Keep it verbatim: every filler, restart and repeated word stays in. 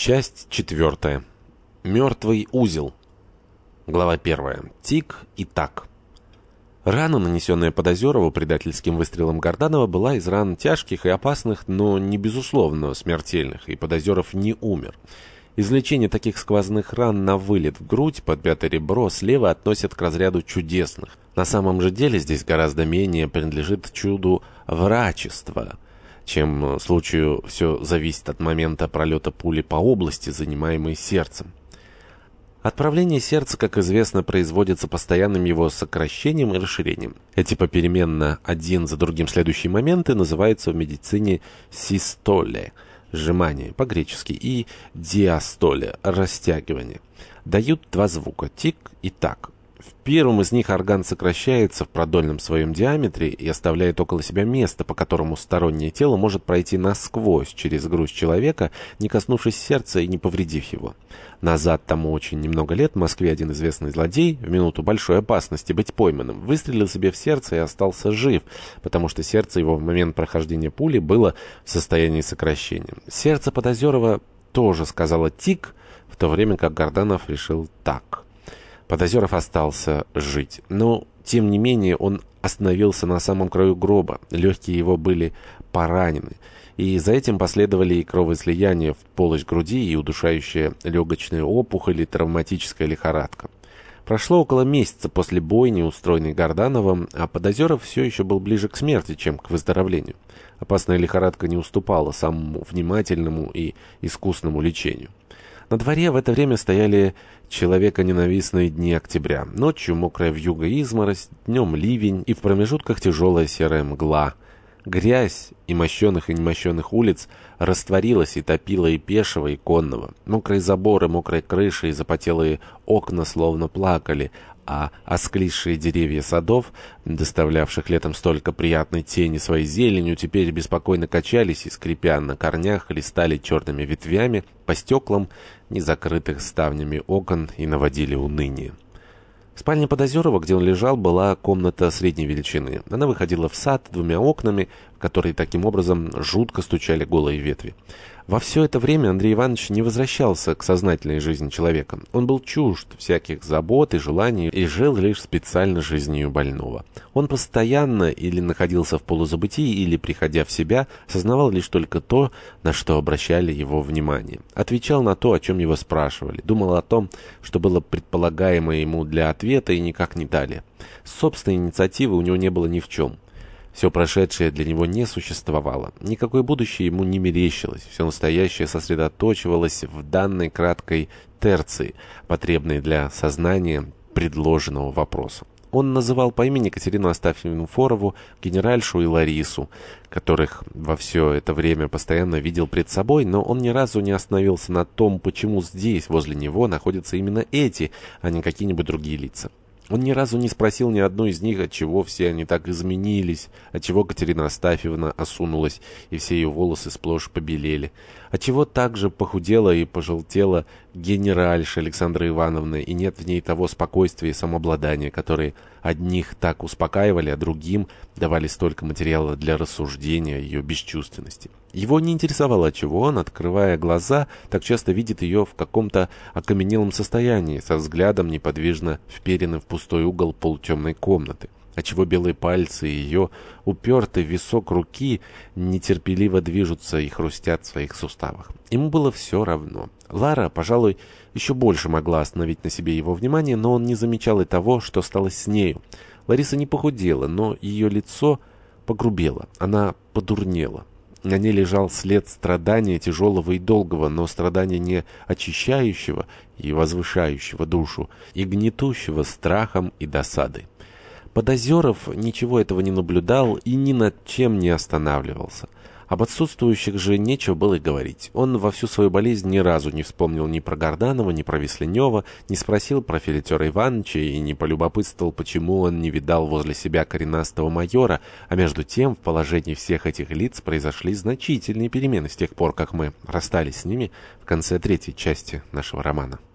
Часть четвертая. Мертвый узел. Глава первая. Тик и так. Рана, нанесенная Подозерову предательским выстрелом Горданова, была из ран тяжких и опасных, но не безусловно смертельных, и Подозеров не умер. Излечение таких сквозных ран на вылет в грудь под пятое ребро слева относят к разряду чудесных. На самом же деле здесь гораздо менее принадлежит чуду врачества, чем в случае все зависит от момента пролета пули по области, занимаемой сердцем. Отправление сердца, как известно, производится постоянным его сокращением и расширением. Эти попеременно один за другим следующие моменты называются в медицине систоле – сжимание по-гречески, и диастоле – растягивание. Дают два звука – тик и так. В первом из них орган сокращается в продольном своем диаметре и оставляет около себя место, по которому стороннее тело может пройти насквозь через грудь человека, не коснувшись сердца и не повредив его. Назад тому очень немного лет в Москве один известный злодей, в минуту большой опасности быть пойманным, выстрелил себе в сердце и остался жив, потому что сердце его в момент прохождения пули было в состоянии сокращения. Сердце Подозерова тоже сказало «тик», в то время как Горданов решил «так». Подозеров остался жить, но, тем не менее, он остановился на самом краю гроба, легкие его были поранены, и за этим последовали и кровоизлияние в полость груди, и удушающая легочная опухоль, и травматическая лихорадка. Прошло около месяца после бойни, устроенной Гордановым, а Подозеров все еще был ближе к смерти, чем к выздоровлению. Опасная лихорадка не уступала самому внимательному и искусному лечению. На дворе в это время стояли человеконенавистные дни октября. Ночью мокрая вьюга изморозь, днем ливень и в промежутках тяжелая серая мгла. Грязь и мощеных и немощенных улиц растворилась и топила и пешего, и конного. Мокрые заборы, мокрые крыши и запотелые окна словно плакали, а осклизшие деревья садов, доставлявших летом столько приятной тени своей зеленью, теперь беспокойно качались и, скрипя на корнях, листали черными ветвями по стеклам незакрытых ставнями окон и наводили уныние. В спальне Подозерова, где он лежал, была комната средней величины. Она выходила в сад двумя окнами, в которые таким образом жутко стучали голые ветви. Во все это время Андрей Иванович не возвращался к сознательной жизни человека. Он был чужд всяких забот и желаний и жил лишь специально жизнью больного. Он постоянно или находился в полузабытии, или, приходя в себя, сознавал лишь только то, на что обращали его внимание. Отвечал на то, о чем его спрашивали. Думал о том, что было предполагаемо ему для ответа, и никак не далее. Собственной инициативы у него не было ни в чем. Все прошедшее для него не существовало. Никакое будущее ему не мерещилось. Все настоящее сосредоточивалось в данной краткой терции, потребной для сознания предложенного вопроса. Он называл по имени Катерину Астафьевну Форову, генеральшу и Ларису, которых во все это время постоянно видел пред собой, но он ни разу не остановился на том, почему здесь, возле него, находятся именно эти, а не какие-нибудь другие лица. Он ни разу не спросил ни одной из них, отчего все они так изменились, отчего Катерина Астафьевна осунулась, и все ее волосы сплошь побелели, отчего так же похудела и пожелтела генеральша Александра Ивановна, и нет в ней того спокойствия и самообладания, которые одних так успокаивали, а другим давали столько материала для рассуждения о ее бесчувственности. Его не интересовало, отчего он, открывая глаза, так часто видит ее в каком-то окаменелом состоянии, со взглядом неподвижно вперенным в пустой угол полутемной комнаты, отчего белые пальцы ее, упертый в висок руки, нетерпеливо движутся и хрустят в своих суставах. Ему было все равно. Лара, пожалуй, еще больше могла остановить на себе его внимание, но он не замечал и того, что стало с нею. Лариса не похудела, но ее лицо погрубело, она подурнела. На ней лежал след страдания тяжелого и долгого, но страдания не очищающего и возвышающего душу, и гнетущего страхом и досадой. Подозеров ничего этого не наблюдал и ни над чем не останавливался. Об отсутствующих же нечего было и говорить. Он во всю свою болезнь ни разу не вспомнил ни про Горданова, ни про Весленева, не спросил про Филитера Ивановича и не полюбопытствовал, почему он не видал возле себя коренастого майора, а между тем в положении всех этих лиц произошли значительные перемены с тех пор, как мы расстались с ними в конце третьей части нашего романа.